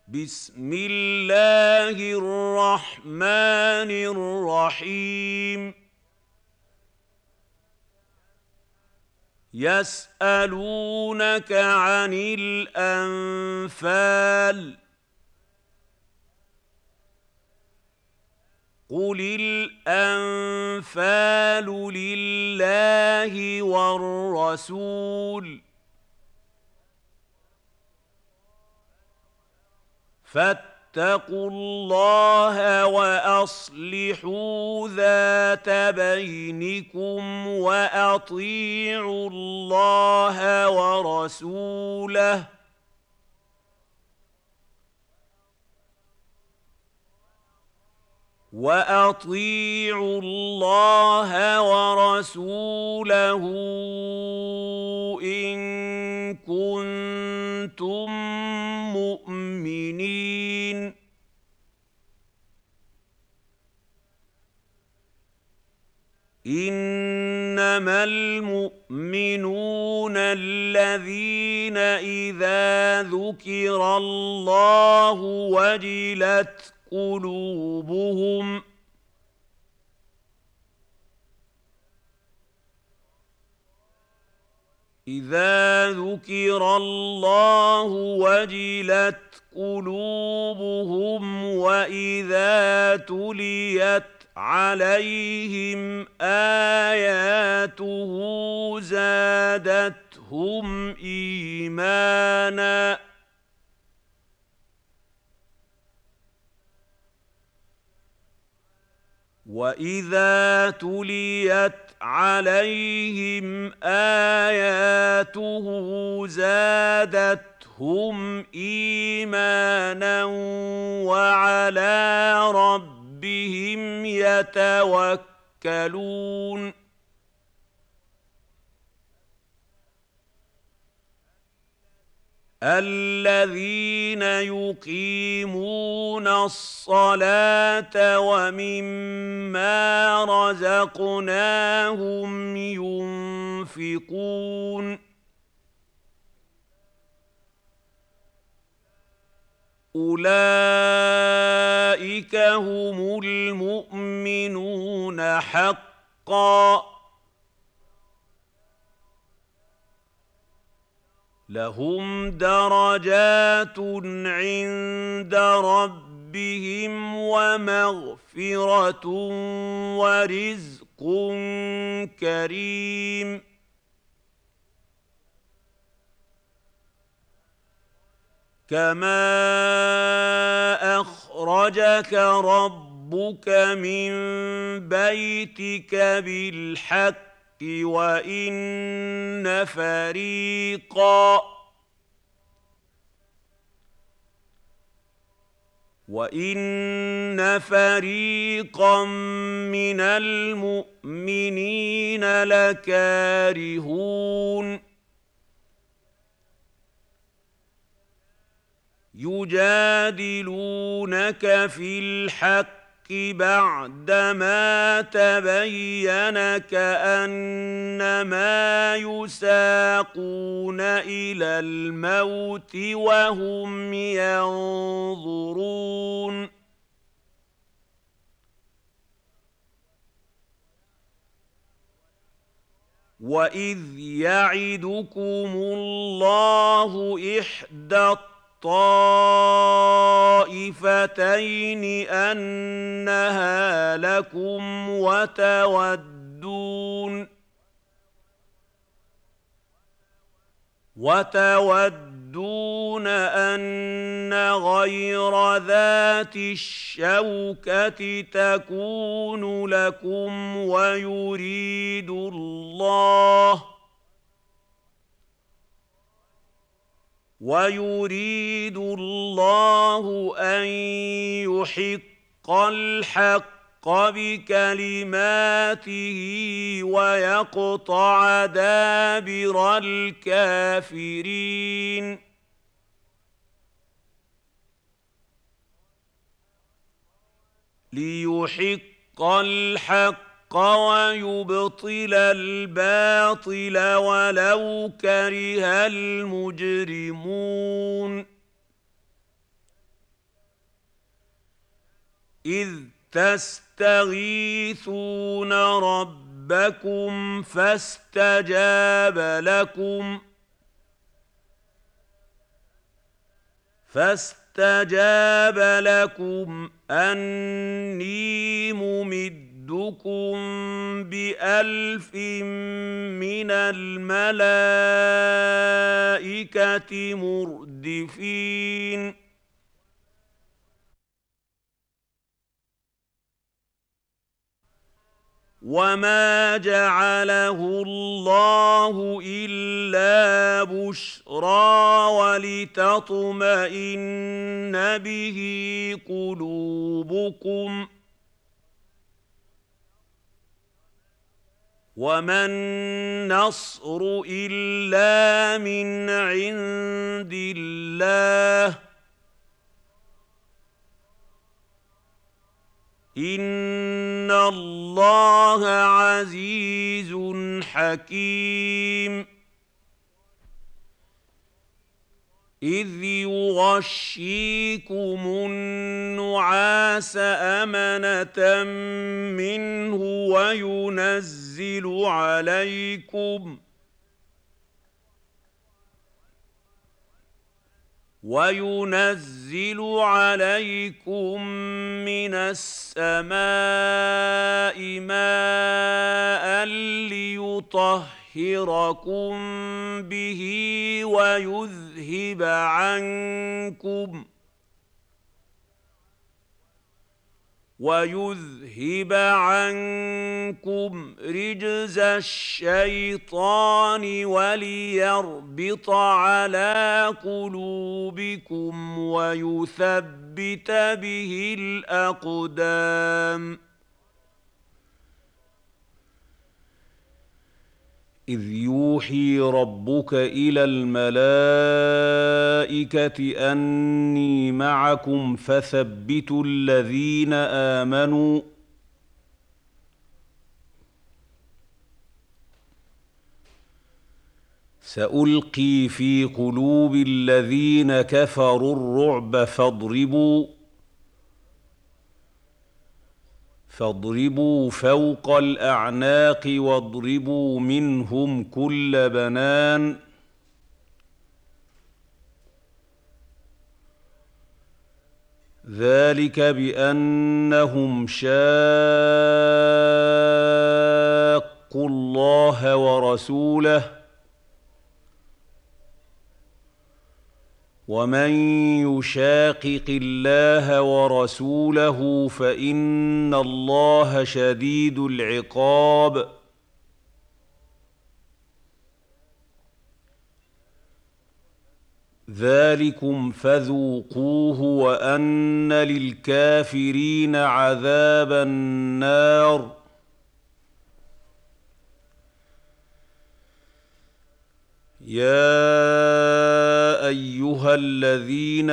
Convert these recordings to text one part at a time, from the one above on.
بسم الله الرحمن الرحيم يسألونك عن الأنفال قل الأنفال لله والرسول فاتقوا الله وأصلحوا ذات بينكم وأطيعوا الله ورسوله إن كنتم مؤمنين إنما المؤمنون الذين إذا ذكر الله وجلت قلوبهم وإذا تليت عليهم آياته زادتهم إيمانا وعلى ربهم يتوكلون الذين يقيمون الصلاة ومما رزقناهم ينفقون أولئك هم المؤمنون حقا لهم درجات عند ربهم ومغفرة ورزق كريم كما أخرجك ربك من بيتك بالحق وإن فريقا من المؤمنين لكارهون يجادلونك في الحق بعدما تبين كأنما يساقون إلى الموت وهم ينظرون وإذ يعدكم الله إحدى الطائفتين أنها لكم وتودون أن غير ذات الشوكة تكون لكم ويريد الله أن يحق الحق بكلماته ويقطع دابر الكافرين ليحق الحق ويبطل الباطل ولو كره المجرمون إذ تستغيثون ربكم فاستجاب لكم أني ممدكم بألف من الملائكة مردفين وما جعله الله إلا بشرى ولتطمئن به قلوبكم وما النصر إلا من عند الله إن الله عزيز حكيم إذ يغشيكم النعاس أمنة منه وينزل عليكم من السماء ماء ليطهركم به ويذهب عنكم رجز الشيطان وليربط على قلوبكم ويثبت به الأقدام إذ يوحي ربك إلى الملائكة أني معكم فثبتوا الذين آمنوا سألقي في قلوب الذين كفروا الرعب فاضربوا فوق الأعناق واضربوا منهم كل بنان ذلك بأنهم شاقوا الله ورسوله ومن يشاقق الله ورسوله فإن الله شديد العقاب ذلكم فذوقوه وأن للكافرين عذاب النار يا أيها الذين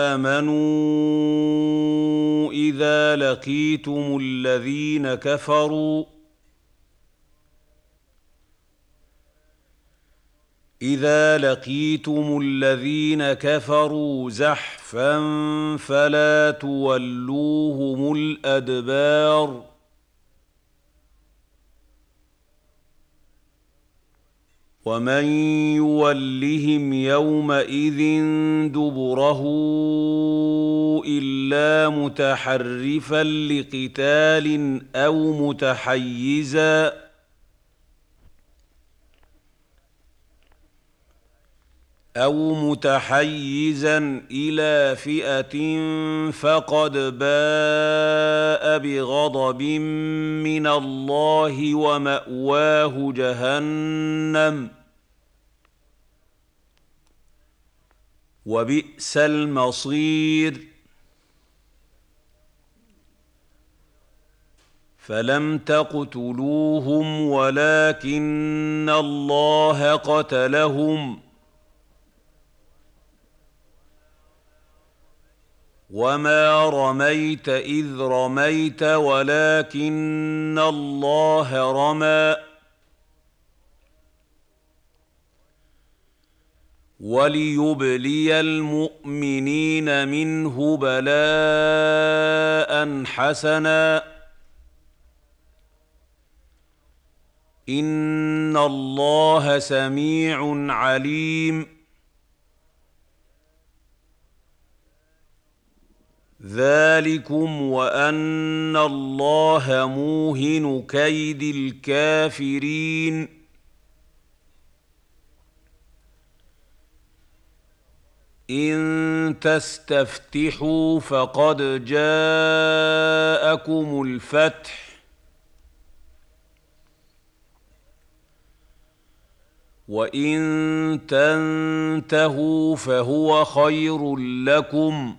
آمنوا إذا لقيتم الذين كفروا زحفا فلا تولوهم الأدبار ومن يولهم يومئذ دبره إلا متحرفا لقتال أو متحيزا إلى فئة فقد باء بغضب من الله ومأواه جهنم وبئس المصير فلم تقتلوهم ولكن الله قتلهم وما رميت إذ رميت ولكن الله رمى وليبلي المؤمنين منه بلاء حسنا ان الله سميع عليم ذلكم وان الله موهن كيد الكافرين ان تستفتحوا فقد جاءكم الفتح وان تنتهوا فهو خير لكم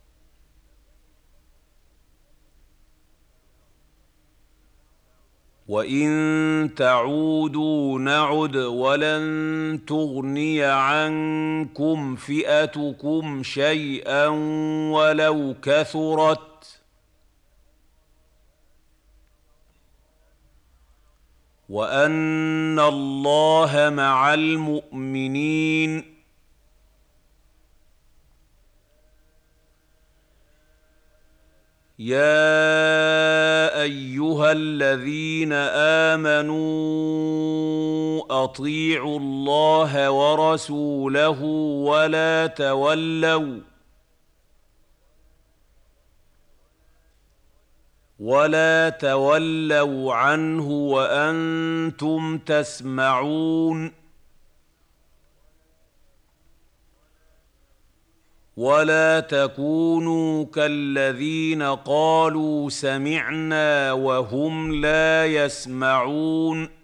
وان تعودوا نعد ولن تغني عنكم فئتكم شيئا ولو كثرت وان الله مع المؤمنين يا ايها الذين امنوا اطيعوا الله ورسوله ولا تولوا عنه وانتم تسمعون ولا تكونوا كالذين قالوا سمعنا وهم لا يسمعون